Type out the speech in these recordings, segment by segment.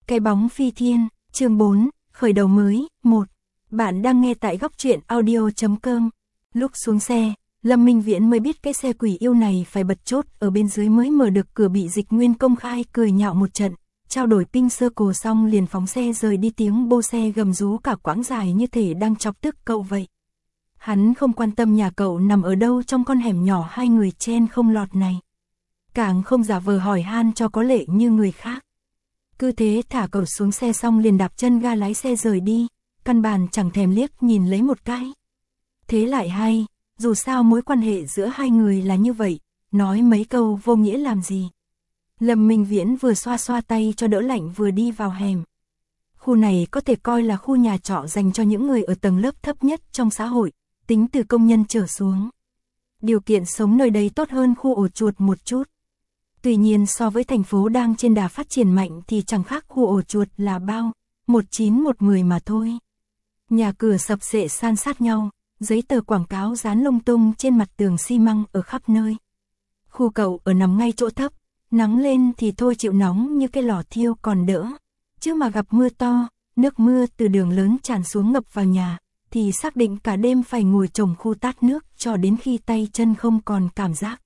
Cái bóng phi thiên, chương 4, khởi đầu mới, 1. Bạn đang nghe tại góc truyện audio.com. Lúc xuống xe, Lâm Minh Viễn mới biết cái xe quỷ yêu này phải bật chốt ở bên dưới mới mở được cửa, bị Dịch Nguyên công khai cười nhạo một trận, trao đổi ping circle xong liền phóng xe rời đi, tiếng bô xe gầm rú cả quãng dài như thể đang chọc tức cậu vậy. Hắn không quan tâm nhà cậu nằm ở đâu trong con hẻm nhỏ hai người chen không lọt này. Càng không giả vờ hỏi han cho có lệ như người khác. Cứ thế thả cậu xuống xe xong liền đạp chân ga lái xe rời đi, căn bản chẳng thèm liếc nhìn lấy một cái. Thế lại hay, dù sao mối quan hệ giữa hai người là như vậy, nói mấy câu vô nghĩa làm gì. Lâm Minh Viễn vừa xoa xoa tay cho đỡ lạnh vừa đi vào hẻm. Khu này có thể coi là khu nhà trọ dành cho những người ở tầng lớp thấp nhất trong xã hội, tính từ công nhân trở xuống. Điều kiện sống nơi đây tốt hơn khu ổ chuột một chút. Tuy nhiên so với thành phố đang trên đà phát triển mạnh thì chẳng khác khu ổ chuột là bao, 1910 mà thôi. Nhà cửa sập sệ san sát nhau, giấy tờ quảng cáo dán lung tung trên mặt tường xi măng ở khắp nơi. Khu cậu ở nằm ngay chỗ thấp, nắng lên thì thôi chịu nóng như cái lò thiêu còn đỡ. Chứ mà gặp mưa to, nước mưa từ đường lớn tràn xuống ngập vào nhà, thì xác định cả đêm phải ngồi chồng khu tát nước cho đến khi tay chân không còn cảm giác.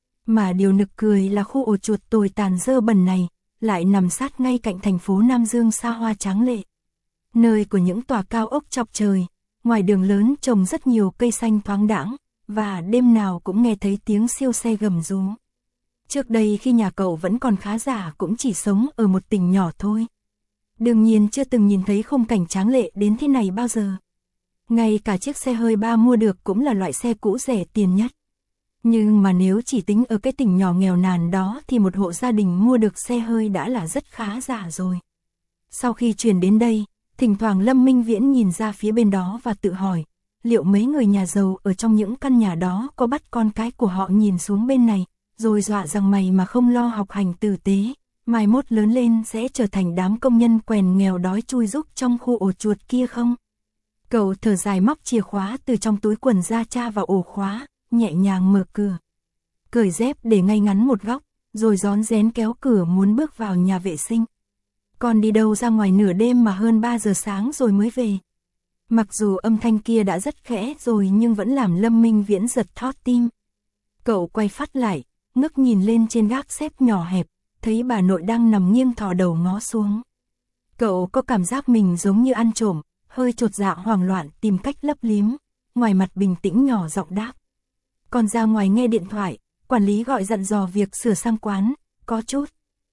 Mà điều nực cười là khu ổ chuột tồi tàn dơ bẩn này, lại nằm sát ngay cạnh thành phố Nam Dương xa hoa tráng lệ. Nơi của những tòa cao ốc chọc trời, ngoài đường lớn trồng rất nhiều cây xanh thoáng đãng, và đêm nào cũng nghe thấy tiếng siêu xe gầm rú. Trước đây khi nhà cậu vẫn còn khá giả cũng chỉ sống ở một tỉnh nhỏ thôi. Đương nhiên chưa từng nhìn thấy khung cảnh tráng lệ đến thế này bao giờ. Ngay cả chiếc xe hơi ba mua được cũng là loại xe cũ rẻ tiền nhất. Nhưng mà nếu chỉ tính ở cái tỉnh nhỏ nghèo nàn đó thì một hộ gia đình mua được xe hơi đã là rất khá giả rồi. Sau khi chuyển đến đây, thỉnh thoảng Lâm Minh Viễn nhìn ra phía bên đó và tự hỏi, liệu mấy người nhà giàu ở trong những căn nhà đó có bắt con cái của họ nhìn xuống bên này, rồi dọa rằng mày mà không lo học hành tử tế, mai mốt lớn lên sẽ trở thành đám công nhân quèn nghèo đói chui rúc trong khu ổ chuột kia không? Cậu thở dài móc chìa khóa từ trong túi quần ra tra vào ổ khóa, nhẹ nhàng mở cửa. Cởi dép để ngay ngắn một góc, rồi rón rén kéo cửa muốn bước vào nhà vệ sinh. Còn đi đâu ra ngoài nửa đêm mà hơn 3 giờ sáng rồi mới về. Mặc dù âm thanh kia đã rất khẽ rồi nhưng vẫn làm Lâm Minh Viễn giật thót tim. Cậu quay phát lại, ngước nhìn lên trên gác xếp nhỏ hẹp, thấy bà nội đang nằm nghiêng thò đầu ngó xuống. Cậu có cảm giác mình giống như ăn trộm, hơi chột dạ hoảng loạn tìm cách lấp liếm, ngoài mặt bình tĩnh nhỏ giọng đáp. Còn ra ngoài nghe điện thoại, quản lý gọi dặn dò việc sửa sang quán, có chút.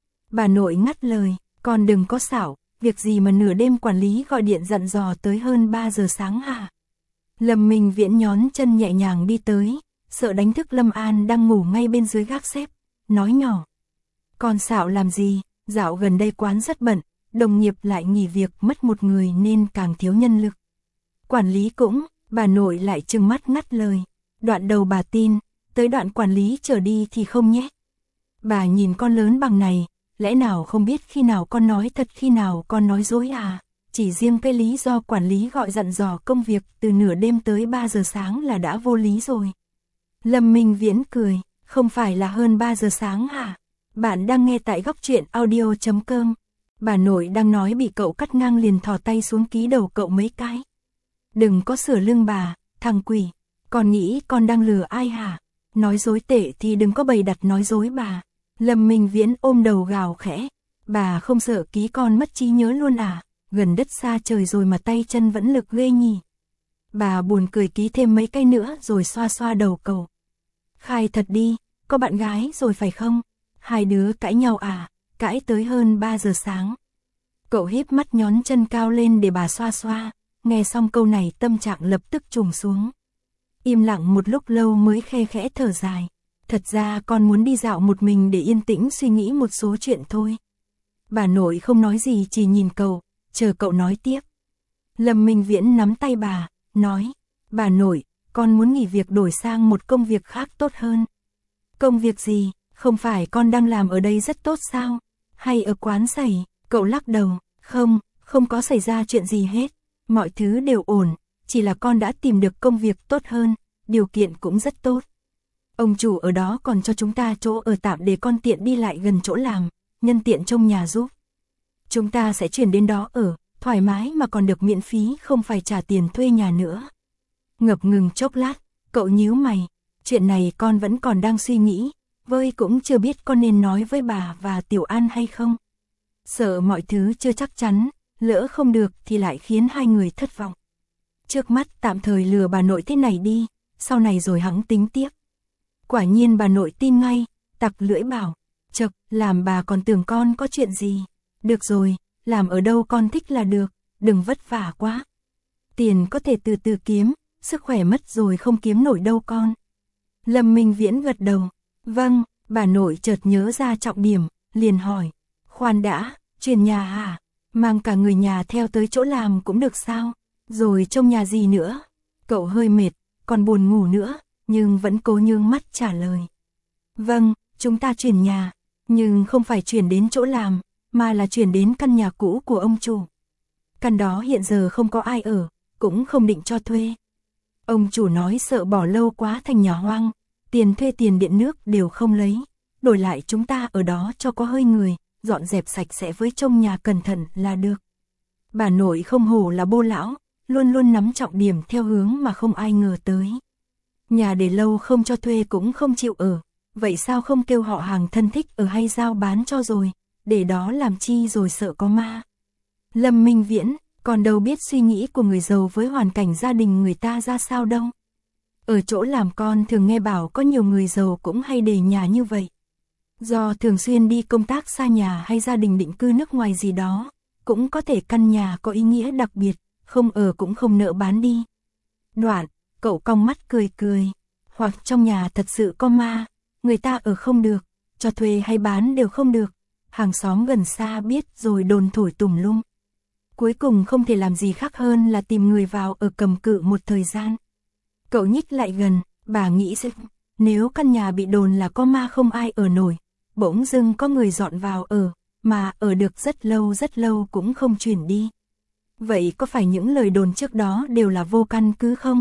Bà nội ngắt lời, con đừng có xảo, việc gì mà nửa đêm quản lý gọi điện dặn dò tới hơn 3 giờ sáng hả? Lâm Minh Viễn nhón chân nhẹ nhàng đi tới, sợ đánh thức Lâm An đang ngủ ngay bên dưới gác xếp, nói nhỏ. Con xạo làm gì, dạo gần đây quán rất bận, đồng nghiệp lại nghỉ việc mất một người nên càng thiếu nhân lực. Quản lý cũng, bà nội lại trừng mắt ngắt lời. Đoạn đầu bà tin, tới đoạn quản lý trở đi thì không nhé. Bà nhìn con lớn bằng này, lẽ nào không biết khi nào con nói thật khi nào con nói dối à? Chỉ riêng cái lý do quản lý gọi dặn dò công việc từ nửa đêm tới 3 giờ sáng là đã vô lý rồi. Lâm Minh Viễn cười, không phải là hơn 3 giờ sáng hả? Bạn đang nghe tại góc truyện audio.com. Bà nội đang nói bị cậu cắt ngang liền thò tay xuống ký đầu cậu mấy cái. Đừng có sửa lưng bà, thằng quỷ. Con nghĩ con đang lừa ai hả? Nói dối tệ thì đừng có bày đặt nói dối bà. Lâm Minh Viễn ôm đầu gào khẽ. Bà không sợ ký con mất trí nhớ luôn à? Gần đất xa trời rồi mà tay chân vẫn lực ghê nhỉ. Bà buồn cười ký thêm mấy cái nữa rồi xoa xoa đầu cậu. Khai thật đi, có bạn gái rồi phải không? Hai đứa cãi nhau à? Cãi tới hơn 3 giờ sáng. Cậu híp mắt nhón chân cao lên để bà xoa xoa. Nghe xong câu này tâm trạng lập tức trùng xuống. Im lặng một lúc lâu mới khe khẽ thở dài. Thật ra con muốn đi dạo một mình để yên tĩnh suy nghĩ một số chuyện thôi. Bà nội không nói gì chỉ nhìn cậu, chờ cậu nói tiếp. Lâm Minh Viễn nắm tay bà, nói. Bà nội, con muốn nghỉ việc đổi sang một công việc khác tốt hơn. Công việc gì? Không phải con đang làm ở đây rất tốt sao? Hay ở quán sẩy? Cậu lắc đầu. Không có xảy ra chuyện gì hết. Mọi thứ đều ổn. Chỉ là con đã tìm được công việc tốt hơn, điều kiện cũng rất tốt. Ông chủ ở đó còn cho chúng ta chỗ ở tạm để con tiện đi lại gần chỗ làm, nhân tiện trông nhà giúp. Chúng ta sẽ chuyển đến đó ở, thoải mái mà còn được miễn phí, không phải trả tiền thuê nhà nữa. Ngập ngừng chốc lát, cậu nhíu mày, chuyện này con vẫn còn đang suy nghĩ, với cũng chưa biết con nên nói với bà và Tiểu An hay không. Sợ mọi thứ chưa chắc chắn, lỡ không được thì lại khiến hai người thất vọng. Trước mắt tạm thời lừa bà nội thế này đi, sau này rồi hẵng tính tiếp. Quả nhiên bà nội tin ngay, tặc lưỡi bảo, chậc, làm bà còn tưởng con có chuyện gì. Được rồi, làm ở đâu con thích là được, đừng vất vả quá. Tiền có thể từ từ kiếm, sức khỏe mất rồi không kiếm nổi đâu con. Lâm Minh Viễn gật đầu, vâng, bà nội chợt nhớ ra trọng điểm, liền hỏi, khoan đã, chuyển nhà hả? Mang cả người nhà theo tới chỗ làm cũng được sao? Rồi trông nhà gì nữa? Cậu hơi mệt, còn buồn ngủ nữa, nhưng vẫn cố nhướng mắt trả lời. Vâng, chúng ta chuyển nhà, nhưng không phải chuyển đến chỗ làm, mà là chuyển đến căn nhà cũ của ông chủ. Căn đó hiện giờ không có ai ở, cũng không định cho thuê. Ông chủ nói sợ bỏ lâu quá thành nhà hoang, tiền thuê tiền điện nước đều không lấy, đổi lại chúng ta ở đó cho có hơi người, dọn dẹp sạch sẽ với trông nhà cẩn thận là được. Bà nội không hổ là bô lão, luôn luôn nắm trọng điểm theo hướng mà không ai ngờ tới. Nhà để lâu không cho thuê cũng không chịu ở, vậy sao không kêu họ hàng thân thích ở hay giao bán cho rồi, để đó làm chi rồi sợ có ma. Lâm Minh Viễn, còn đâu biết suy nghĩ của người giàu với hoàn cảnh gia đình người ta ra sao đâu. Ở chỗ làm con thường nghe bảo có nhiều người giàu cũng hay để nhà như vậy. Do thường xuyên đi công tác xa nhà hay gia đình định cư nước ngoài gì đó, cũng có thể căn nhà có ý nghĩa đặc biệt, không ở cũng không nỡ bán đi. Đoạn, cậu cong mắt cười cười, hoặc trong nhà thật sự có ma, người ta ở không được, cho thuê hay bán đều không được, hàng xóm gần xa biết rồi đồn thổi tùm lum. Cuối cùng không thể làm gì khác hơn là tìm người vào ở cầm cự một thời gian. Cậu nhích lại gần, bà nghĩ xem, nếu căn nhà bị đồn là có ma không ai ở nổi, bỗng dưng có người dọn vào ở, mà ở được rất lâu cũng không chuyển đi. Vậy có phải những lời đồn trước đó đều là vô căn cứ không?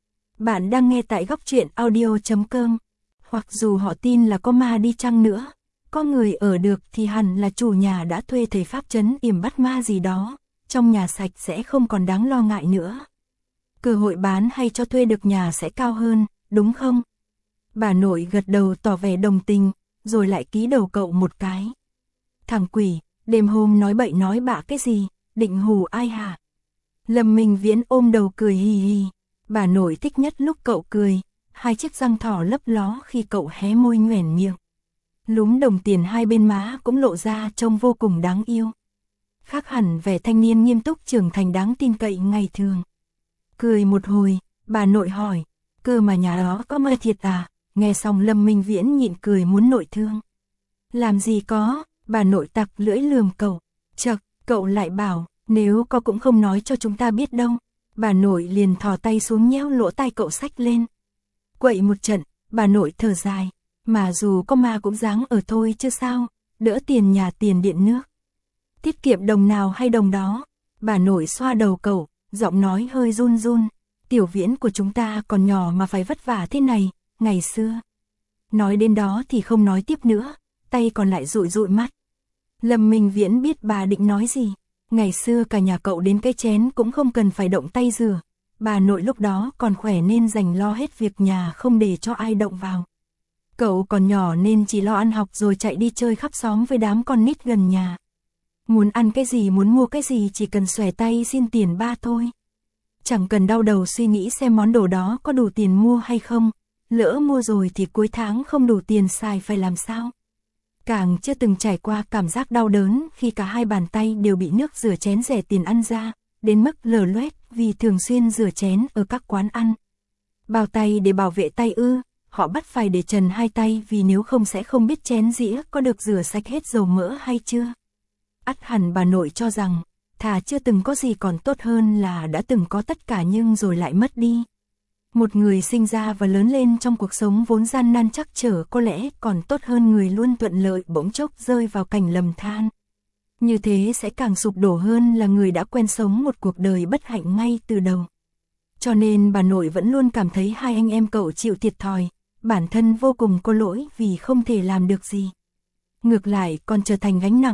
Bạn đang nghe tại Góc Truyện Audio.com. Hoặc dù họ tin là có ma đi chăng nữa, có người ở được thì hẳn là chủ nhà đã thuê thầy pháp trấn yểm bắt ma gì đó, trong nhà sạch sẽ không còn đáng lo ngại nữa. Cơ hội bán hay cho thuê được nhà sẽ cao hơn, đúng không? Bà nội gật đầu tỏ vẻ đồng tình, rồi lại ký đầu cậu một cái. Thằng quỷ, đêm hôm nói bậy nói bạ cái gì, định hù ai hả? Lâm Minh Viễn ôm đầu cười hì hì, bà nội thích nhất lúc cậu cười, hai chiếc răng thỏ lấp ló khi cậu hé môi nhoẻn miệng. Lúm đồng tiền hai bên má cũng lộ ra trông vô cùng đáng yêu. Khác hẳn vẻ thanh niên nghiêm túc trưởng thành đáng tin cậy ngày thường. Cười một hồi, bà nội hỏi, cơ mà nhà đó có ma thiệt à? Nghe xong Lâm Minh Viễn nhịn cười muốn nội thương. Làm gì có, bà nội tặc lưỡi lườm cậu. Chậc, cậu lại bảo, nếu có cũng không nói cho chúng ta biết đâu. Bà nội liền thò tay xuống nhéo lỗ tai cậu xách lên. Quậy một trận, bà nội thở dài, mà dù có ma cũng dáng ở thôi chứ sao, đỡ tiền nhà tiền điện nước. Tiết kiệm đồng nào hay đồng đó, bà nội xoa đầu cậu, giọng nói hơi run run, Tiểu Viễn của chúng ta còn nhỏ mà phải vất vả thế này, ngày xưa. Nói đến đó thì không nói tiếp nữa, tay còn lại dụi dụi mắt. Lâm Minh Viễn biết bà định nói gì, ngày xưa cả nhà cậu đến cái chén cũng không cần phải động tay rửa, bà nội lúc đó còn khỏe nên dành lo hết việc nhà không để cho ai động vào. Cậu còn nhỏ nên chỉ lo ăn học rồi chạy đi chơi khắp xóm với đám con nít gần nhà. Muốn ăn cái gì muốn mua cái gì chỉ cần xòe tay xin tiền ba thôi. Chẳng cần đau đầu suy nghĩ xem món đồ đó có đủ tiền mua hay không, lỡ mua rồi thì cuối tháng không đủ tiền xài phải làm sao. Càng chưa từng trải qua cảm giác đau đớn khi cả hai bàn tay đều bị nước rửa chén rẻ tiền ăn ra, đến mức lở loét vì thường xuyên rửa chén ở các quán ăn. Bao tay để bảo vệ tay ư, họ bắt phải để trần hai tay vì nếu không sẽ không biết chén dĩa có được rửa sạch hết dầu mỡ hay chưa. Ắt hẳn bà nội cho rằng, thà chưa từng có gì còn tốt hơn là đã từng có tất cả nhưng rồi lại mất đi. Một người sinh ra và lớn lên trong cuộc sống vốn gian nan trắc trở có lẽ còn tốt hơn người luôn thuận lợi bỗng chốc rơi vào cảnh lầm than. Như thế sẽ càng sụp đổ hơn là người đã quen sống một cuộc đời bất hạnh ngay từ đầu. Cho nên bà nội vẫn luôn cảm thấy hai anh em cậu chịu thiệt thòi, bản thân vô cùng có lỗi vì không thể làm được gì. Ngược lại còn trở thành gánh nặng,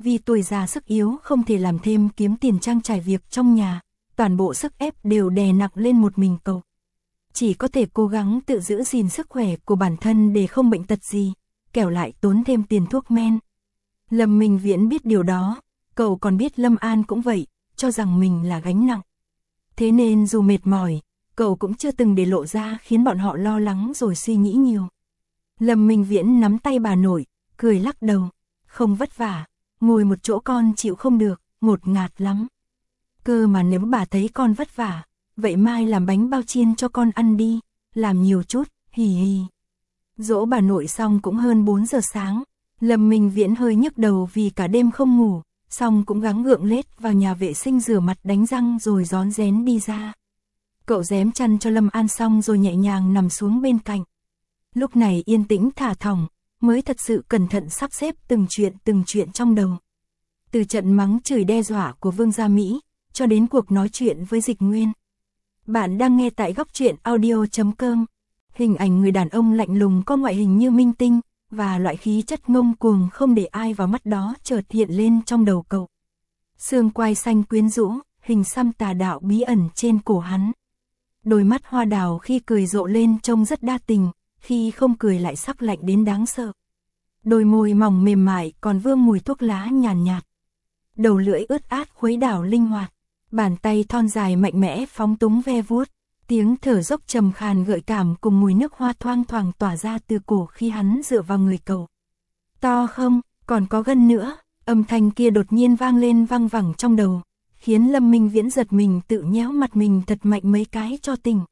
Vì tuổi già sức yếu không thể làm thêm kiếm tiền trang trải việc trong nhà, toàn bộ sức ép đều đè nặng lên một mình cậu. Chỉ có thể cố gắng tự giữ gìn sức khỏe của bản thân để không bệnh tật gì, kẻo lại tốn thêm tiền thuốc men. Lâm Minh Viễn biết điều đó, cậu còn biết Lâm An cũng vậy, cho rằng mình là gánh nặng. Thế nên dù mệt mỏi, cậu cũng chưa từng để lộ ra khiến bọn họ lo lắng rồi suy nghĩ nhiều. Lâm Minh Viễn nắm tay bà nội, cười lắc đầu, không vất vả, ngồi một chỗ con chịu không được, ngột ngạt lắm. Cơ mà nếu bà thấy con vất vả, vậy mai làm bánh bao chiên cho con ăn đi, làm nhiều chút, hì hì. Dỗ bà nội xong cũng hơn 4 giờ sáng, Lâm Minh Viễn hơi nhức đầu vì cả đêm không ngủ, xong cũng gắng gượng lết vào nhà vệ sinh rửa mặt đánh răng rồi rón rén đi ra. Cậu rém chăn cho Lâm An xong rồi nhẹ nhàng nằm xuống bên cạnh. Lúc này yên tĩnh thả thỏng, mới thật sự cẩn thận sắp xếp từng chuyện trong đầu. Từ trận mắng chửi đe dọa của Vương Gia Mỹ, cho đến cuộc nói chuyện với Dịch Nguyên. Bạn đang nghe tại góc truyện audio.com. Hình ảnh người đàn ông lạnh lùng có ngoại hình như minh tinh, và loại khí chất ngông cuồng không để ai vào mắt đó chợt hiện lên trong đầu cậu. Xương quai xanh quyến rũ, hình xăm tà đạo bí ẩn trên cổ hắn. Đôi mắt hoa đào khi cười rộ lên trông rất đa tình, khi không cười lại sắc lạnh đến đáng sợ. Đôi môi mỏng mềm mại còn vương mùi thuốc lá nhàn nhạt. Đầu lưỡi ướt át khuấy đảo linh hoạt, bàn tay thon dài mạnh mẽ phóng túng ve vuốt, tiếng thở dốc trầm khàn gợi cảm cùng mùi nước hoa thoang thoảng tỏa ra từ cổ khi hắn dựa vào người cậu. To không, còn có gân nữa, âm thanh kia đột nhiên vang lên văng vẳng trong đầu, khiến Lâm Minh Viễn giật mình tự nhéo mặt mình thật mạnh mấy cái cho tỉnh.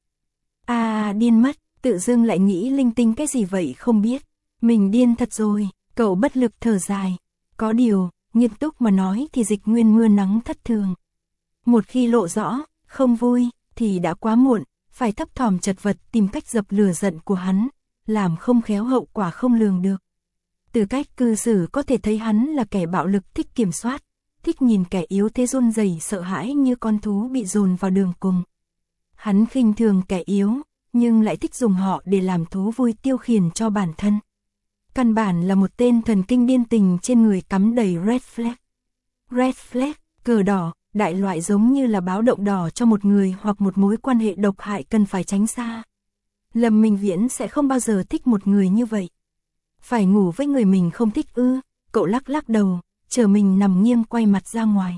Điên mất, tự dưng lại nghĩ linh tinh cái gì vậy không biết, mình điên thật rồi, cậu bất lực thở dài. Có điều, nghiêm túc mà nói thì Dịch Nguyên mưa nắng thất thường. Một khi lộ rõ, không vui, thì đã quá muộn, phải thấp thỏm chật vật tìm cách dập lửa giận của hắn, làm không khéo hậu quả không lường được. Từ cách cư xử có thể thấy hắn là kẻ bạo lực thích kiểm soát, thích nhìn kẻ yếu thế run rẩy sợ hãi như con thú bị dồn vào đường cùng. Hắn khinh thường kẻ yếu, nhưng lại thích dùng họ để làm thú vui tiêu khiển cho bản thân. Căn bản là một tên thần kinh điên tình trên người cắm đầy red flag. Red flag, cờ đỏ, đại loại giống như là báo động đỏ cho một người hoặc một mối quan hệ độc hại cần phải tránh xa. Lâm Minh Viễn sẽ không bao giờ thích một người như vậy. Phải ngủ với người mình không thích ư, cậu lắc lắc đầu, chờ mình nằm nghiêng quay mặt ra ngoài.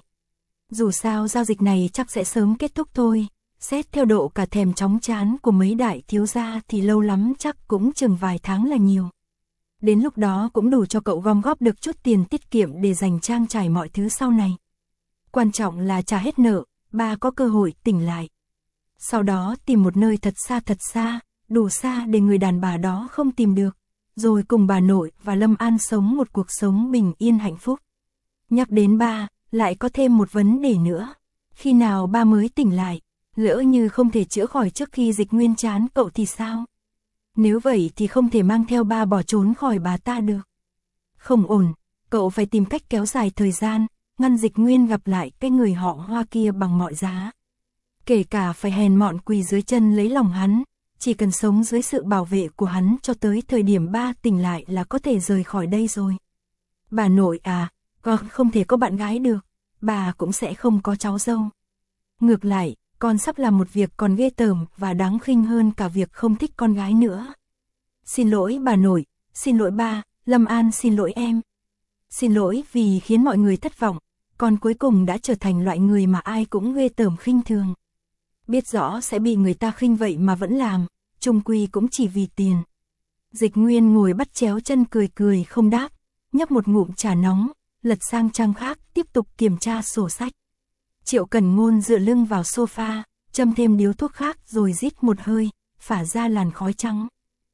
Dù sao giao dịch này chắc sẽ sớm kết thúc thôi, xét theo độ cả thèm chóng chán của mấy đại thiếu gia thì lâu lắm chắc cũng chừng vài tháng là nhiều. Đến lúc đó cũng đủ cho cậu gom góp được chút tiền tiết kiệm để dành trang trải mọi thứ sau này. Quan trọng là trả hết nợ, ba có cơ hội tỉnh lại. Sau đó tìm một nơi thật xa, đủ xa để người đàn bà đó không tìm được, rồi cùng bà nội và Lâm An sống một cuộc sống bình yên hạnh phúc. Nhắc đến ba, lại có thêm một vấn đề nữa. Khi nào ba mới tỉnh lại, lỡ như không thể chữa khỏi trước khi Dịch Nguyên chán cậu thì sao? Nếu vậy thì không thể mang theo ba bỏ trốn khỏi bà ta được. Không ổn, cậu phải tìm cách kéo dài thời gian, ngăn Dịch Nguyên gặp lại cái người họ Hoa kia bằng mọi giá. Kể cả phải hèn mọn quỳ dưới chân lấy lòng hắn, chỉ cần sống dưới sự bảo vệ của hắn cho tới thời điểm ba tỉnh lại là có thể rời khỏi đây rồi. Bà nội con không thể có bạn gái được, bà cũng sẽ không có cháu dâu. Ngược lại, con sắp làm một việc còn ghê tởm và đáng khinh hơn cả việc không thích con gái nữa. Xin lỗi bà nội, xin lỗi ba, Lâm An xin lỗi em. Xin lỗi vì khiến mọi người thất vọng, con cuối cùng đã trở thành loại người mà ai cũng ghê tởm khinh thường. Biết rõ sẽ bị người ta khinh vậy mà vẫn làm, chung quy cũng chỉ vì tiền. Dịch Nguyên ngồi bắt chéo chân cười không đáp, nhấp một ngụm trà nóng, lật sang trang khác tiếp tục kiểm tra sổ sách. Triệu Cẩn Ngôn dựa lưng vào sofa, châm thêm điếu thuốc khác rồi rít một hơi, phả ra làn khói trắng.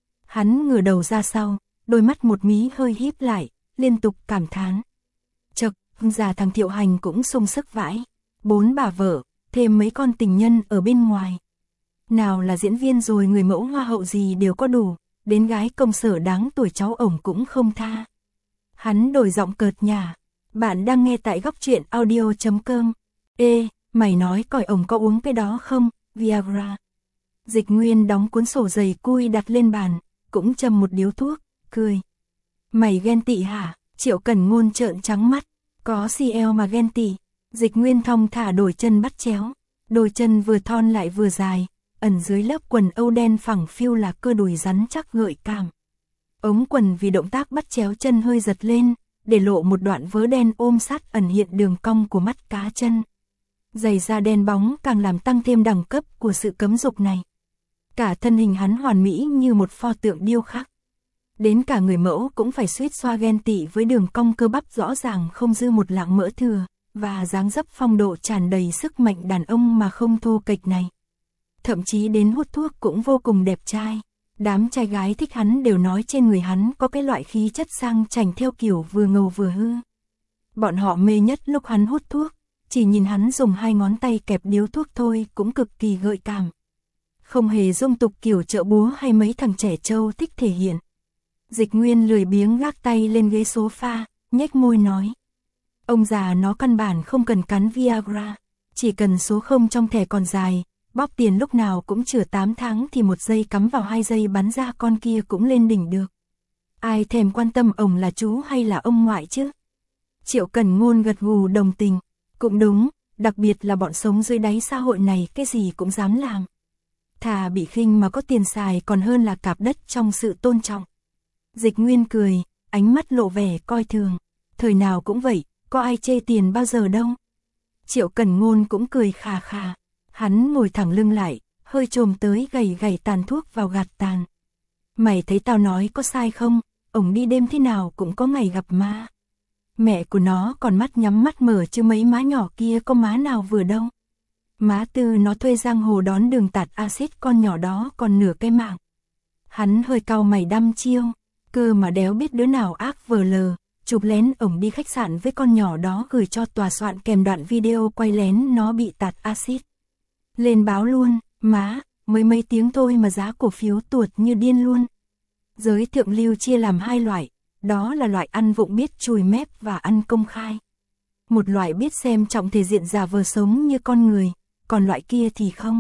Hắn ngửa đầu ra sau, đôi mắt một mí hơi híp lại, liên tục cảm thán. Chậc, già thằng Thiệu Hành cũng sung sức vãi. 4 bà vợ, thêm mấy con tình nhân ở bên ngoài. Nào là diễn viên rồi người mẫu hoa hậu gì đều có đủ, đến gái công sở đáng tuổi cháu ổng cũng không tha. Hắn đổi giọng cợt nhả. Bạn đang nghe tại góc truyện audio.com. Ê, mày nói coi ổng có uống cái đó không, Viagra. Dịch Nguyên đóng cuốn sổ dày cui đặt lên bàn, cũng châm một điếu thuốc, cười. Mày ghen tị hả? Triệu Cẩn Ngôn trợn trắng mắt. Có CL mà ghen tị. Dịch Nguyên thong thả đổi chân bắt chéo. Đôi chân vừa thon lại vừa dài, ẩn dưới lớp quần âu đen phẳng phiu là cơ đùi rắn chắc gợi cảm. Ống quần vì động tác bắt chéo chân hơi giật lên, để lộ một đoạn vớ đen ôm sát ẩn hiện đường cong của mắt cá chân. Giày da đen bóng càng làm tăng thêm đẳng cấp của sự cấm dục này. Cả thân hình hắn hoàn mỹ như một pho tượng điêu khắc. Đến cả người mẫu cũng phải suýt xoa ghen tị với đường cong cơ bắp rõ ràng không dư một lạng mỡ thừa, và dáng dấp phong độ tràn đầy sức mạnh đàn ông mà không thô kệch này. Thậm chí đến hút thuốc cũng vô cùng đẹp trai. Đám trai gái thích hắn đều nói trên người hắn có cái loại khí chất sang chảnh theo kiểu vừa ngầu vừa hư. Bọn họ mê nhất lúc hắn hút thuốc, chỉ nhìn hắn dùng 2 ngón tay kẹp điếu thuốc thôi cũng cực kỳ gợi cảm. Không hề dung tục kiểu chợ búa hay mấy thằng trẻ trâu thích thể hiện. Dịch Nguyên lười biếng gác tay lên ghế sofa, nhếch môi nói. Ông già nó căn bản không cần cắn Viagra, chỉ cần số 0 trong thẻ còn dài, bóp tiền lúc nào cũng chừa 8 tháng thì 1 giây cắm vào 2 giây bắn ra con kia cũng lên đỉnh được. Ai thèm quan tâm ông là chú hay là ông ngoại chứ? Triệu Cẩn Ngôn gật gù đồng tình. Cũng đúng, đặc biệt là bọn sống dưới đáy xã hội này cái gì cũng dám làm. Thà bị khinh mà có tiền xài còn hơn là cạp đất trong sự tôn trọng. Dịch Nguyên cười, ánh mắt lộ vẻ coi thường. Thời nào cũng vậy, có ai chê tiền bao giờ đâu. Triệu Cẩn Ngôn cũng cười khà khà. Hắn ngồi thẳng lưng lại, hơi chồm tới gầy tàn thuốc vào gạt tàn. Mày thấy tao nói có sai không? Ổng đi đêm thế nào cũng có ngày gặp ma. Mẹ của nó còn mắt nhắm mắt mở chứ mấy má nhỏ kia có má nào vừa đâu. Má Tư nó thuê giang hồ đón đường tạt axit con nhỏ đó còn nửa cái mạng. Hắn hơi cau mày đăm chiêu, cơ mà đéo biết đứa nào ác vờ lờ, chụp lén ổng đi khách sạn với con nhỏ đó gửi cho tòa soạn kèm đoạn video quay lén nó bị tạt axit. Lên báo luôn, má, mới mấy tiếng thôi mà giá cổ phiếu tuột như điên luôn. Giới thượng lưu chia làm 2 loại, đó là loại ăn vụng biết chùi mép và ăn công khai. Một loại biết xem trọng thể diện giả vờ sống như con người, còn loại kia thì không.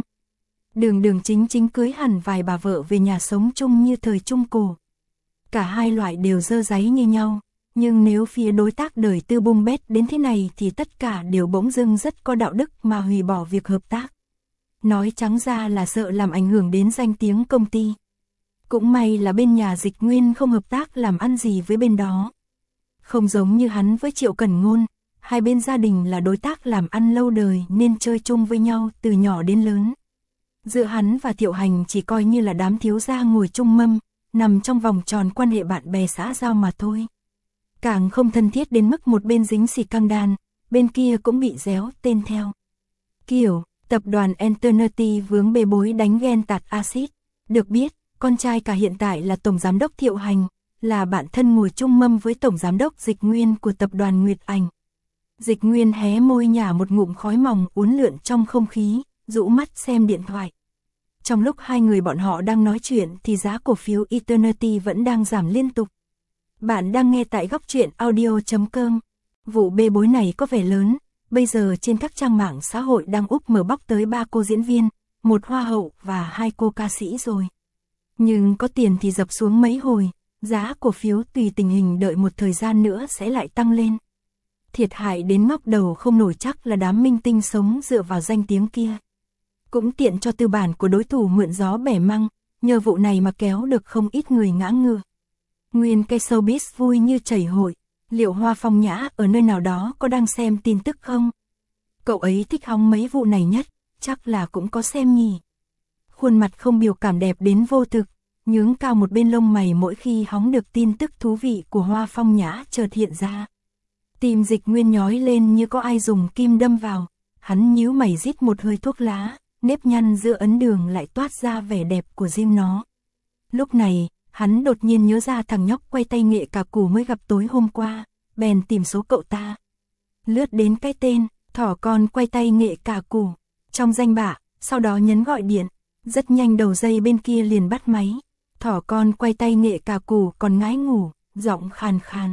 Đường chính cưới hẳn vài bà vợ về nhà sống chung như thời Trung Cổ. Cả 2 loại đều dơ dáy như nhau, nhưng nếu phía đối tác đời tư bung bét đến thế này thì tất cả đều bỗng dưng rất có đạo đức mà hủy bỏ việc hợp tác. Nói trắng ra là sợ làm ảnh hưởng đến danh tiếng công ty. Cũng may là bên nhà Dịch Nguyên không hợp tác làm ăn gì với bên đó. Không giống như hắn với Triệu Cẩn Ngôn, hai bên gia đình là đối tác làm ăn lâu đời nên chơi chung với nhau từ nhỏ đến lớn. Giữa hắn và Thiệu Hành chỉ coi như là đám thiếu gia ngồi chung mâm, nằm trong vòng tròn quan hệ bạn bè xã giao mà thôi. Càng không thân thiết đến mức một bên dính xì căng đan, bên kia cũng bị réo tên theo. Kiểu, tập đoàn Eternity vướng bê bối đánh ghen tạt axit. Được biết, con trai cả hiện tại là Tổng Giám đốc Thiệu Hành, là bạn thân ngồi chung mâm với Tổng Giám đốc Dịch Nguyên của tập đoàn Nguyệt Ảnh. Dịch Nguyên hé môi nhả một ngụm khói mỏng uốn lượn trong không khí, rũ mắt xem điện thoại. Trong lúc hai người bọn họ đang nói chuyện thì giá cổ phiếu Eternity vẫn đang giảm liên tục. Bạn đang nghe tại góc truyện audio.com. Vụ bê bối này có vẻ lớn, bây giờ trên các trang mạng xã hội đang úp mở bóc tới 3 cô diễn viên, 1 hoa hậu và 2 cô ca sĩ rồi. Nhưng có tiền thì dập xuống mấy hồi, giá cổ phiếu tùy tình hình đợi một thời gian nữa sẽ lại tăng lên. Thiệt hại đến ngóc đầu không nổi chắc là đám minh tinh sống dựa vào danh tiếng kia. Cũng tiện cho tư bản của đối thủ mượn gió bẻ măng, nhờ vụ này mà kéo được không ít người ngã ngựa. Nguyên cái showbiz vui như chảy hội, liệu Hoa Phong Nhã ở nơi nào đó có đang xem tin tức không? Cậu ấy thích hóng mấy vụ này nhất, chắc là cũng có xem nhỉ. Khuôn mặt không biểu cảm đẹp đến vô thực, nhướng cao một bên lông mày mỗi khi hóng được tin tức thú vị của Hoa Phong Nhã chợt hiện ra. Tim Dịch Nguyên nhói lên như có ai dùng kim đâm vào, hắn nhíu mày rít một hơi thuốc lá, nếp nhăn giữa ấn đường lại toát ra vẻ đẹp của riêng nó. Lúc này, hắn đột nhiên nhớ ra thằng nhóc quay tay nghệ cả củ mới gặp tối hôm qua, bèn tìm số cậu ta. Lướt đến cái tên, thỏ con quay tay nghệ cả củ, trong danh bạ, sau đó nhấn gọi điện, rất nhanh đầu dây bên kia liền bắt máy. Thỏ con quay tay nghệ cả củ còn ngái ngủ, giọng khàn khàn.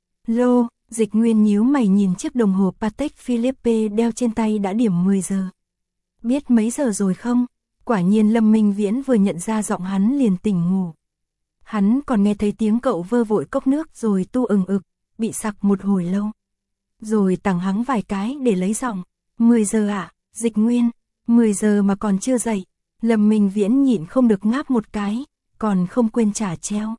Lô, Dịch Nguyên nhíu mày nhìn chiếc đồng hồ Patek Philippe đeo trên tay đã điểm 10 giờ. Biết mấy giờ rồi không? Quả nhiên Lâm Minh Viễn vừa nhận ra giọng hắn liền tỉnh ngủ. Hắn còn nghe thấy tiếng cậu vơ vội cốc nước rồi tu ừng ực, bị sặc một hồi lâu. rồi tặng hắn vài cái để lấy giọng. 10 giờ ạ, Dịch Nguyên, 10 giờ mà còn chưa dậy. Lâm Minh Viễn nhịn không được ngáp một cái, còn không quên trả treo.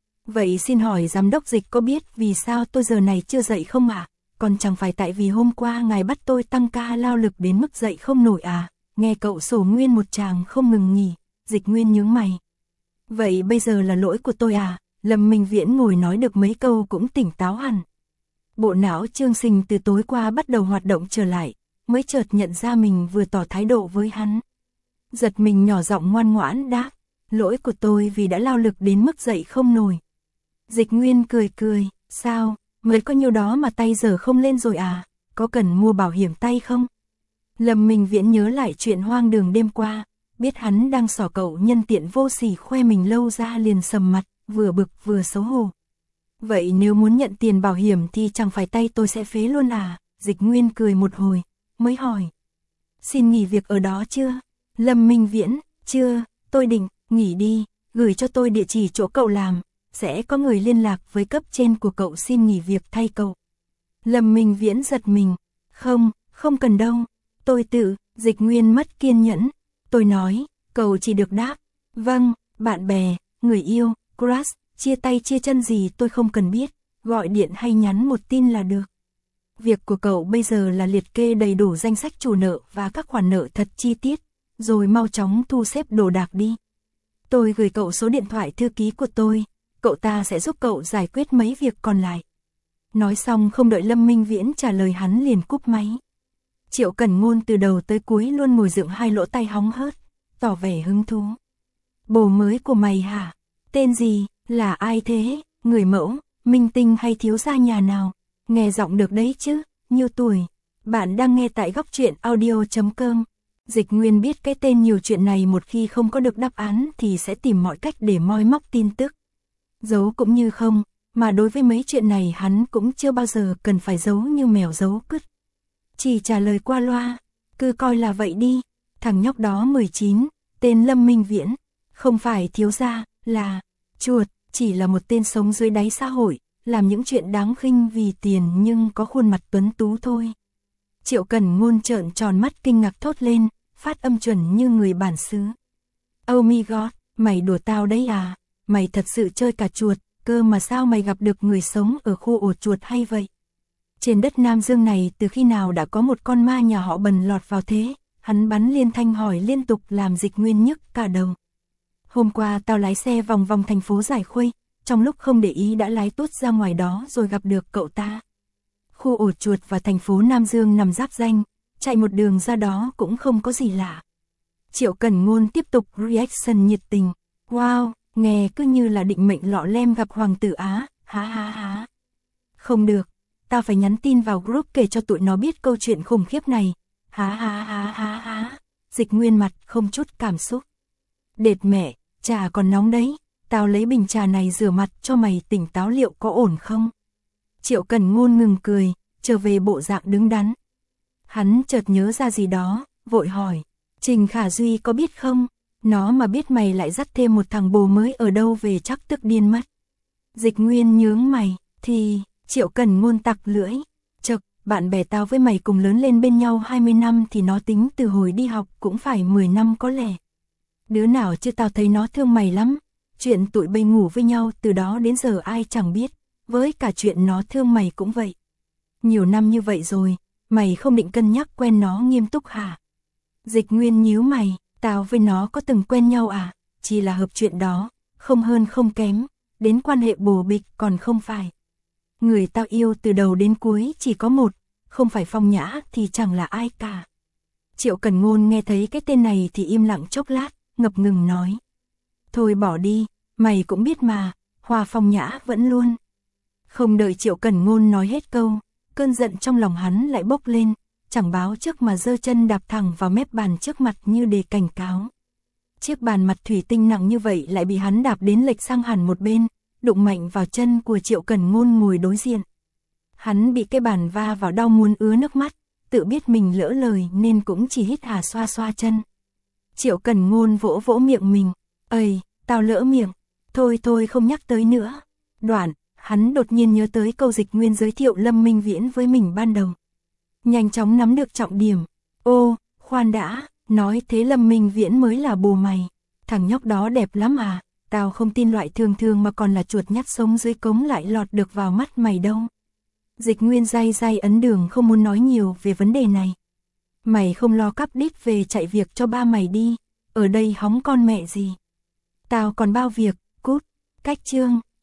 Vậy xin hỏi giám đốc Dịch có biết vì sao tôi giờ này chưa dậy không ạ? Còn chẳng phải tại vì hôm qua ngài bắt tôi tăng ca lao lực đến mức dậy không nổi à? Nghe cậu sổ nguyên một tràng không ngừng nghỉ, Dịch Nguyên nhướng mày. Vậy bây giờ là lỗi của tôi à? Lâm Minh Viễn ngồi nói được mấy câu cũng tỉnh táo hẳn. Bộ não Trương Sinh từ tối qua bắt đầu hoạt động trở lại, mới chợt nhận ra mình vừa tỏ thái độ với hắn. Giật mình nhỏ giọng ngoan ngoãn đáp, lỗi của tôi vì đã lao lực đến mức dậy không nổi. Dịch Nguyên cười cười, sao, mới có nhiêu đó mà tay giờ không lên rồi à, có cần mua bảo hiểm tay không? Lâm Minh Viễn nhớ lại chuyện hoang đường đêm qua, biết hắn đang xỏ cậu nhân tiện vô sỉ khoe mình lâu ra liền sầm mặt, vừa bực vừa xấu hổ. Vậy nếu muốn nhận tiền bảo hiểm thì chẳng phải tay tôi sẽ phế luôn à? Dịch Nguyên cười một hồi, mới hỏi. Xin nghỉ việc ở đó chưa? Lâm Minh Viễn, chưa, tôi định, nghỉ đi, gửi cho tôi địa chỉ chỗ cậu làm, sẽ có người liên lạc với cấp trên của cậu xin nghỉ việc thay cậu. Lâm Minh Viễn giật mình, không cần đâu, tôi tự, Dịch Nguyên mất kiên nhẫn, tôi nói, cậu chỉ được đáp, vâng, bạn bè, người yêu, crush, chia tay chia chân gì tôi không cần biết, gọi điện hay nhắn một tin là được. Việc của cậu bây giờ là liệt kê đầy đủ danh sách chủ nợ và các khoản nợ thật chi tiết, rồi mau chóng thu xếp đồ đạc đi. Tôi gửi cậu số điện thoại thư ký của tôi, cậu ta sẽ giúp cậu giải quyết mấy việc còn lại. Nói xong không đợi Lâm Minh Viễn trả lời hắn liền cúp máy. Triệu Cẩn Ngôn từ đầu tới cuối luôn ngồi dựng hai lỗ tai hóng hớt, tỏ vẻ hứng thú. Bồ mới của mày hả? Tên gì? Là ai thế? Người mẫu, minh tinh hay thiếu gia nhà nào? Nghe giọng được đấy chứ, nhiêu tuổi? Bạn đang nghe tại góc truyện audio.com. Dịch Nguyên biết cái tên nhiều chuyện này một khi không có được đáp án thì sẽ tìm mọi cách để moi móc tin tức. Giấu cũng như không, mà đối với mấy chuyện này hắn cũng chưa bao giờ cần phải giấu như mèo giấu cứt. Chỉ trả lời qua loa, cứ coi là vậy đi, thằng nhóc đó 19, tên Lâm Minh Viễn, không phải thiếu gia, là chuột, chỉ là một tên sống dưới đáy xã hội, làm những chuyện đáng khinh vì tiền nhưng có khuôn mặt tuấn tú thôi. Triệu Cẩn Ngôn trợn tròn mắt kinh ngạc thốt lên, phát âm chuẩn như người bản xứ. Oh my god, mày đùa tao đấy à? Mày thật sự chơi cả chuột, cơ mà sao mày gặp được người sống ở khu ổ chuột hay vậy? Trên đất Nam Dương này từ khi nào đã có một con ma nhà họ Bần lọt vào thế? Hắn bắn liên thanh hỏi liên tục làm Dịch Nguyên nhức cả đầu. Hôm qua tao lái xe vòng vòng thành phố Giải Khuây, trong lúc không để ý đã lái tuốt ra ngoài đó rồi gặp được cậu ta. Khu ổ chuột và thành phố Nam Dương nằm giáp ranh, chạy một đường ra đó cũng không có gì lạ. Triệu Cẩn Ngôn tiếp tục reaction nhiệt tình. Wow, nghe cứ như là định mệnh lọ lem gặp hoàng tử Á, há há há. Không được, tao phải nhắn tin vào group kể cho tụi nó biết câu chuyện khủng khiếp này. Há há há há há. Dịch Nguyên mặt không chút cảm xúc. Đệt mẹ, trà còn nóng đấy, tao lấy bình trà này rửa mặt cho mày tỉnh táo liệu có ổn không? Triệu Cẩn Ngôn ngừng cười, trở về bộ dạng đứng đắn. Hắn chợt nhớ ra gì đó, vội hỏi, Trình Khả Duy có biết không? Nó mà biết mày lại dắt thêm một thằng bồ mới ở đâu về chắc tức điên mất. Dịch Nguyên nhướng mày, thì, Triệu Cẩn Ngôn tặc lưỡi, chậc, bạn bè tao với mày cùng lớn lên bên nhau 20 năm thì nó tính từ hồi đi học cũng phải 10 năm có lẽ. Đứa nào chứ tao thấy nó thương mày lắm, chuyện tụi bay ngủ với nhau từ đó đến giờ ai chẳng biết, với cả chuyện nó thương mày cũng vậy. Nhiều năm như vậy rồi, mày không định cân nhắc quen nó nghiêm túc hả? Dịch Nguyên nhíu mày, tao với nó có từng quen nhau à? Chỉ là hợp chuyện đó, không hơn không kém, đến quan hệ bồ bịch còn không phải. Người tao yêu từ đầu đến cuối chỉ có một, không phải Phong Nhã thì chẳng là ai cả. Triệu Cẩn Ngôn nghe thấy cái tên này thì im lặng chốc lát, ngập ngừng nói. Thôi bỏ đi, mày cũng biết mà, Hoa Phong Nhã vẫn luôn. Không đợi Triệu Cẩn Ngôn nói hết câu, cơn giận trong lòng hắn lại bốc lên, chẳng báo trước mà giơ chân đạp thẳng vào mép bàn trước mặt như để cảnh cáo. Chiếc bàn mặt thủy tinh nặng như vậy lại bị hắn đạp đến lệch sang hẳn một bên, đụng mạnh vào chân của Triệu Cẩn Ngôn ngồi đối diện. Hắn bị cái bàn va vào đau muốn ứa nước mắt, tự biết mình lỡ lời nên cũng chỉ hít hà xoa xoa chân. Triệu Cẩn Ngôn vỗ vỗ miệng mình, ây, tao lỡ miệng, thôi không nhắc tới nữa. Đoạn, Hắn đột nhiên nhớ tới câu Dịch Nguyên giới thiệu Lâm Minh Viễn với mình ban đầu. Nhanh chóng nắm được trọng điểm. Ô, khoan đã, nói thế Lâm Minh Viễn mới là bồ mày. Thằng nhóc đó đẹp lắm à, tao không tin loại thường thường mà còn là chuột nhắt sống dưới cống lại lọt được vào mắt mày đâu. Dịch Nguyên day day ấn đường không muốn nói nhiều về vấn đề này. Mày không lo cắp đít về chạy việc cho ba mày đi, ở đây hóng con mẹ gì. Tao còn bao việc, cút, cách chương.